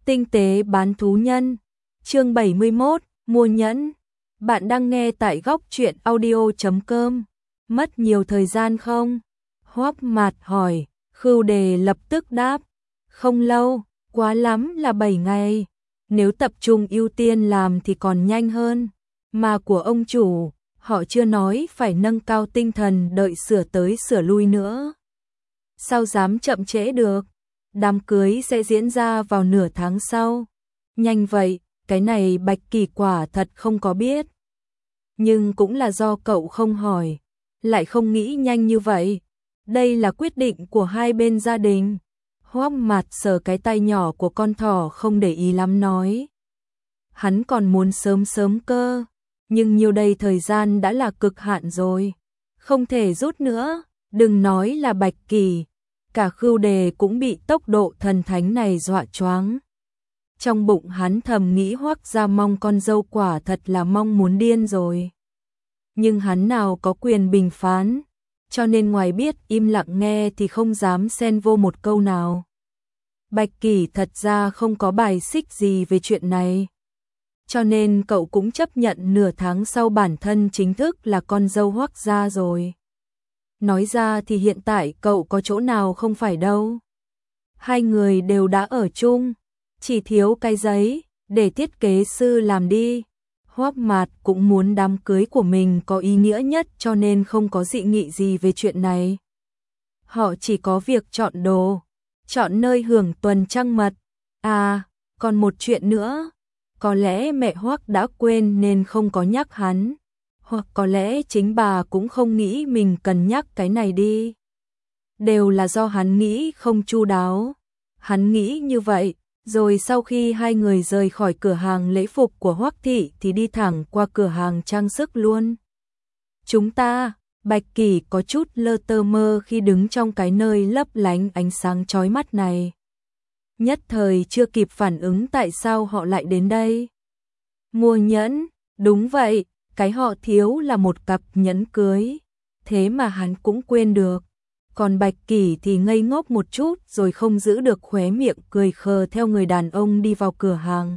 Tinh tế bán thú nhân. Chương 71, mua nhẫn. Bạn đang nghe tại góc truyện audio.com. Mất nhiều thời gian không? Hoắc Mạt hỏi. Khưu Đề lập tức đáp. Không lâu, quá lắm là 7 ngày. Nếu tập trung ưu tiên làm thì còn nhanh hơn. Mà của ông chủ, họ chưa nói phải nâng cao tinh thần đợi sửa tới sửa lui nữa. Sao dám chậm trễ được? Đám cưới sẽ diễn ra vào nửa tháng sau. Nhanh vậy, cái này Bạch Kỳ quả thật không có biết. Nhưng cũng là do cậu không hỏi, lại không nghĩ nhanh như vậy. Đây là quyết định của hai bên gia đình. Hoắc Mạt sờ cái tay nhỏ của con thỏ không để ý lắm nói. Hắn còn muốn sớm sớm cơ, nhưng nhiều đây thời gian đã là cực hạn rồi. Không thể rút nữa, đừng nói là Bạch Kỳ. Cả Khưu Đề cũng bị tốc độ thần thánh này dọa choáng. Trong bụng hắn thầm nghĩ Hoắc gia mong con dâu quả thật là mong muốn điên rồi. Nhưng hắn nào có quyền bình phán, cho nên ngoài biết im lặng nghe thì không dám xen vô một câu nào. Bạch Kỳ thật ra không có bài xích gì về chuyện này. Cho nên cậu cũng chấp nhận nửa tháng sau bản thân chính thức là con dâu Hoắc gia rồi. Nói ra thì hiện tại cậu có chỗ nào không phải đâu. Hai người đều đã ở chung, chỉ thiếu cái giấy, để thiết kế sư làm đi. Hoắc Mạt cũng muốn đám cưới của mình có ý nghĩa nhất cho nên không có dị nghị gì về chuyện này. Họ chỉ có việc chọn đồ, chọn nơi hưởng tuần trăng mật. À, còn một chuyện nữa, có lẽ mẹ Hoắc đã quên nên không có nhắc hắn. Hoặc có lẽ chính bà cũng không nghĩ mình cần nhắc cái này đi. Đều là do hắn nghĩ không chu đáo. Hắn nghĩ như vậy, rồi sau khi hai người rời khỏi cửa hàng lễ phục của Hoắc thị thì đi thẳng qua cửa hàng trang sức luôn. Chúng ta, Bạch Kỳ có chút lơ tơ mơ khi đứng trong cái nơi lấp lánh ánh sáng chói mắt này. Nhất thời chưa kịp phản ứng tại sao họ lại đến đây. Mua nhẫn, đúng vậy. Cái họ thiếu là một cặp nhẫn cưới, thế mà hắn cũng quên được. Còn Bạch Kỳ thì ngây ngốc một chút rồi không giữ được khóe miệng cười khờ theo người đàn ông đi vào cửa hàng.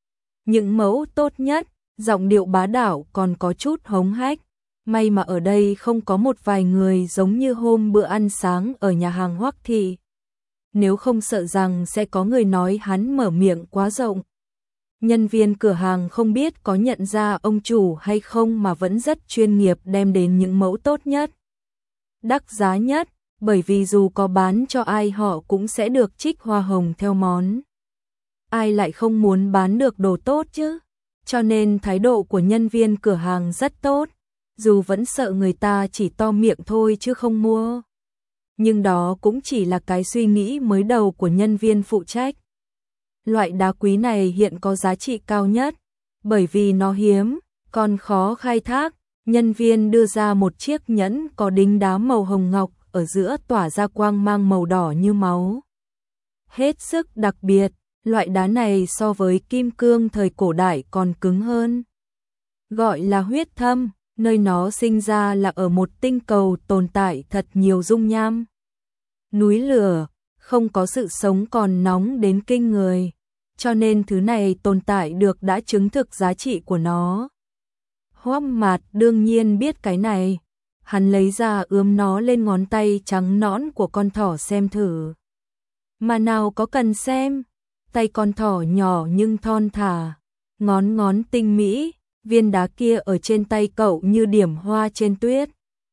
Những mẫu tốt nhất, giọng điệu bá đạo còn có chút hống hách. May mà ở đây không có một vài người giống như hôm bữa ăn sáng ở nhà hàng Hoắc thị. Nếu không sợ rằng sẽ có người nói hắn mở miệng quá rộng. Nhân viên cửa hàng không biết có nhận ra ông chủ hay không mà vẫn rất chuyên nghiệp đem đến những mẫu tốt nhất, đắt giá nhất, bởi vì dù có bán cho ai họ cũng sẽ được trích hoa hồng theo món. Ai lại không muốn bán được đồ tốt chứ? Cho nên thái độ của nhân viên cửa hàng rất tốt, dù vẫn sợ người ta chỉ to miệng thôi chứ không mua. Nhưng đó cũng chỉ là cái suy nghĩ mới đầu của nhân viên phụ trách. Loại đá quý này hiện có giá trị cao nhất, bởi vì nó hiếm, còn khó khai thác. Nhân viên đưa ra một chiếc nhẫn có đính đá màu hồng ngọc, ở giữa tỏa ra quang mang màu đỏ như máu. Hết sức đặc biệt, loại đá này so với kim cương thời cổ đại còn cứng hơn. Gọi là huyết thâm, nơi nó sinh ra là ở một tinh cầu tồn tại thật nhiều dung nham. Núi lửa, không có sự sống còn nóng đến kinh người, cho nên thứ này tồn tại được đã chứng thực giá trị của nó. Hoắc Mạt đương nhiên biết cái này, hắn lấy ra ướm nó lên ngón tay trắng nõn của con thỏ xem thử. Mà nào có cần xem, tay con thỏ nhỏ nhưng thon thả, ngón ngón tinh mỹ, viên đá kia ở trên tay cậu như điểm hoa trên tuyết.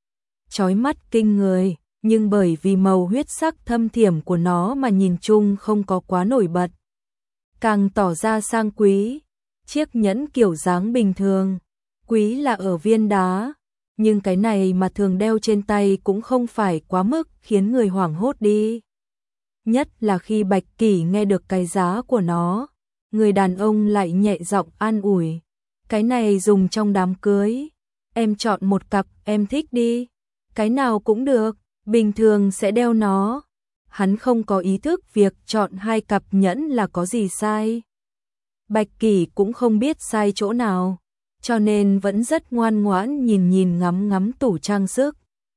Chói mắt kinh người. Nhưng bởi vì màu huyết sắc thâm thiểm của nó mà nhìn chung không có quá nổi bật, càng tỏ ra sang quý. Chiếc nhẫn kiểu dáng bình thường, quý là ở viên đá, nhưng cái này mà thường đeo trên tay cũng không phải quá mức khiến người hoảng hốt đi. Nhất là khi Bạch Kỳ nghe được cái giá của nó, người đàn ông lại nhẹ giọng an ủi. Cái này dùng trong đám cưới, em chọn một cặp em thích đi, cái nào cũng được. Bình thường sẽ đeo nó. Hắn không có ý thức việc chọn hai cặp nhẫn là có gì sai. Bạch Kỳ cũng không biết sai chỗ nào, cho nên vẫn rất ngoan ngoãn nhìn nhìn ngắm ngắm tủ trang sức.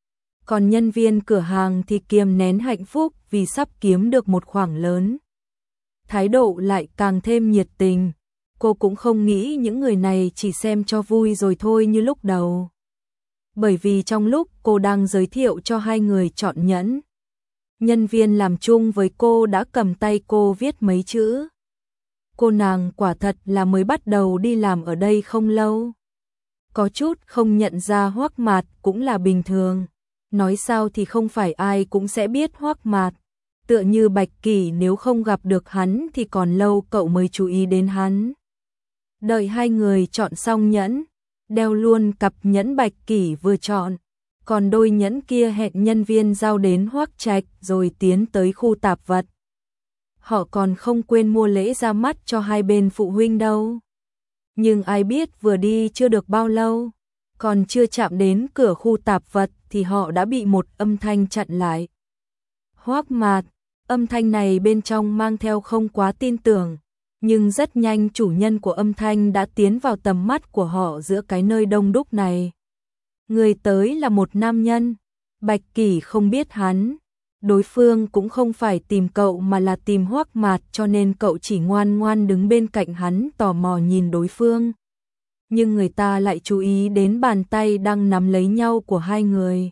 Còn nhân viên cửa hàng thì kiềm nén hạnh phúc vì sắp kiếm được một khoản lớn. thái độ lại càng thêm nhiệt tình. Cô cũng không nghĩ những người này chỉ xem cho vui rồi thôi như lúc đầu. Bởi vì trong lúc cô đang giới thiệu cho hai người chọn nhẫn, nhân viên làm chung với cô đã cầm tay cô viết mấy chữ. Cô nàng quả thật là mới bắt đầu đi làm ở đây không lâu. Có chút không nhận ra Hoắc Mạt cũng là bình thường. Nói sao thì không phải ai cũng sẽ biết Hoắc Mạt. Tựa như Bạch Kỷ nếu không gặp được hắn thì còn lâu cậu mới chú ý đến hắn. Đợi hai người chọn xong nhẫn, đeo luôn cặp nhẫn Bạch Kỷ vừa chọn. Còn đôi nhẫn kia hẹn nhân viên giao đến Hoắc Trạch rồi tiến tới khu tạp vật. Họ còn không quên mua lễ ra mắt cho hai bên phụ huynh đâu. Nhưng ai biết vừa đi chưa được bao lâu, còn chưa chạm đến cửa khu tạp vật thì họ đã bị một âm thanh chặn lại. Hoắc Mạt, âm thanh này bên trong mang theo không quá tin tưởng, nhưng rất nhanh chủ nhân của âm thanh đã tiến vào tầm mắt của họ giữa cái nơi đông đúc này. Người tới là một nam nhân, Bạch Kỷ không biết hắn. Đối phương cũng không phải tìm cậu mà là tìm Hoắc Mạt, cho nên cậu chỉ ngoan ngoan đứng bên cạnh hắn tò mò nhìn đối phương. Nhưng người ta lại chú ý đến bàn tay đang nắm lấy nhau của hai người.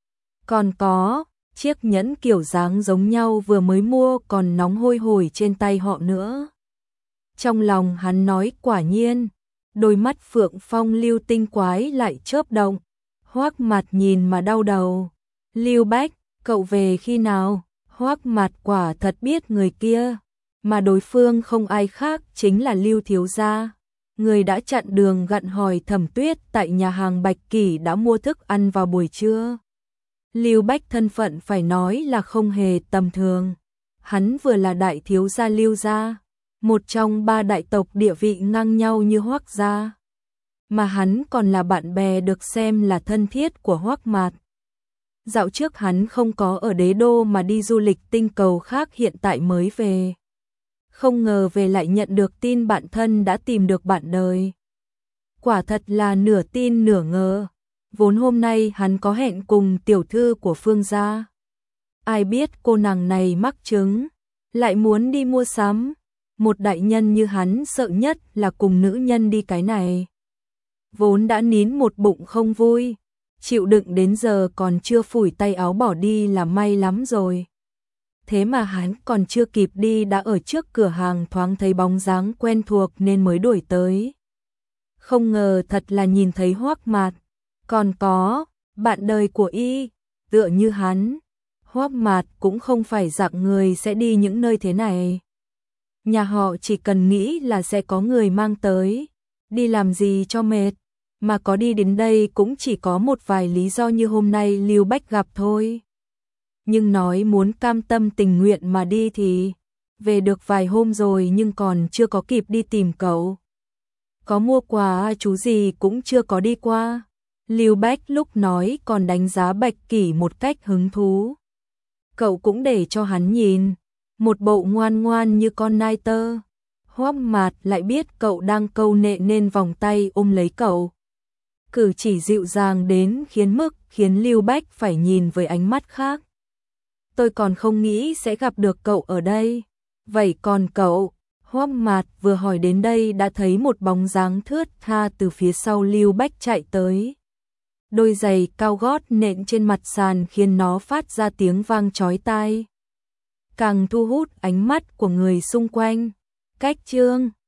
Còn có chiếc nhẫn kiểu dáng giống nhau vừa mới mua còn nóng hôi hổi trên tay họ nữa. Trong lòng hắn nói quả nhiên, đôi mắt Phượng Phong lưu tinh quái lại chớp động. Hoắc Mạt nhìn mà đau đầu. Lưu Bách, cậu về khi nào? Hoắc Mạt quả thật biết người kia, mà đối phương không ai khác chính là Lưu thiếu gia, người đã chặn đường gặn hỏi Thẩm Tuyết tại nhà hàng Bạch Kỷ đã mua thức ăn vào buổi trưa. Lưu Bách thân phận phải nói là không hề tầm thường. Hắn vừa là đại thiếu gia Lưu gia, một trong ba đại tộc địa vị ngang nhau như Hoắc gia, mà hắn còn là bạn bè được xem là thân thiết của Hoắc Mạt. Dạo trước hắn không có ở đế đô mà đi du lịch tinh cầu khác, hiện tại mới về. Không ngờ về lại nhận được tin bạn thân đã tìm được bạn đời. Quả thật là nửa tin nửa ngờ. Vốn hôm nay hắn có hẹn cùng tiểu thư của Phương gia. Ai biết cô nàng này mắc chứng, lại muốn đi mua sắm. Một đại nhân như hắn sợ nhất là cùng nữ nhân đi cái này. Vốn đã nín một bụng không vui, chịu đựng đến giờ còn chưa phủi tay áo bỏ đi là may lắm rồi. Thế mà hắn còn chưa kịp đi đã ở trước cửa hàng thoáng thấy bóng dáng quen thuộc nên mới đuổi tới. Không ngờ thật là nhìn thấy Hoắc Mạt, còn có bạn đời của y, tựa như hắn. Hoắc Mạt cũng không phải dạng người sẽ đi những nơi thế này. Nhà họ chỉ cần nghĩ là sẽ có người mang tới, đi làm gì cho mệt, mà có đi đến đây cũng chỉ có một vài lý do như hôm nay Lưu Bách gặp thôi. Nhưng nói muốn cam tâm tình nguyện mà đi thì về được vài hôm rồi nhưng còn chưa có kịp đi tìm cậu. Có mua quà chú gì cũng chưa có đi qua. Lưu Bách lúc nói còn đánh giá Bạch Kỷ một cách hứng thú. Cậu cũng để cho hắn nhìn, một bộ ngoan ngoan như con nai tơ. Hoắc Mạt lại biết cậu đang câu nệ nên vòng tay ôm lấy cậu. Cử chỉ dịu dàng đến khiến Lưu Bách phải nhìn với ánh mắt khác. Tôi còn không nghĩ sẽ gặp được cậu ở đây. Vậy còn cậu? Hoắc Mạt vừa hỏi đến đây đã thấy một bóng dáng thướt tha từ phía sau Lưu Bách chạy tới. Đôi giày cao gót nện trên mặt sàn khiến nó phát ra tiếng vang chói tai, càng thu hút ánh mắt của người xung quanh. Cách Trương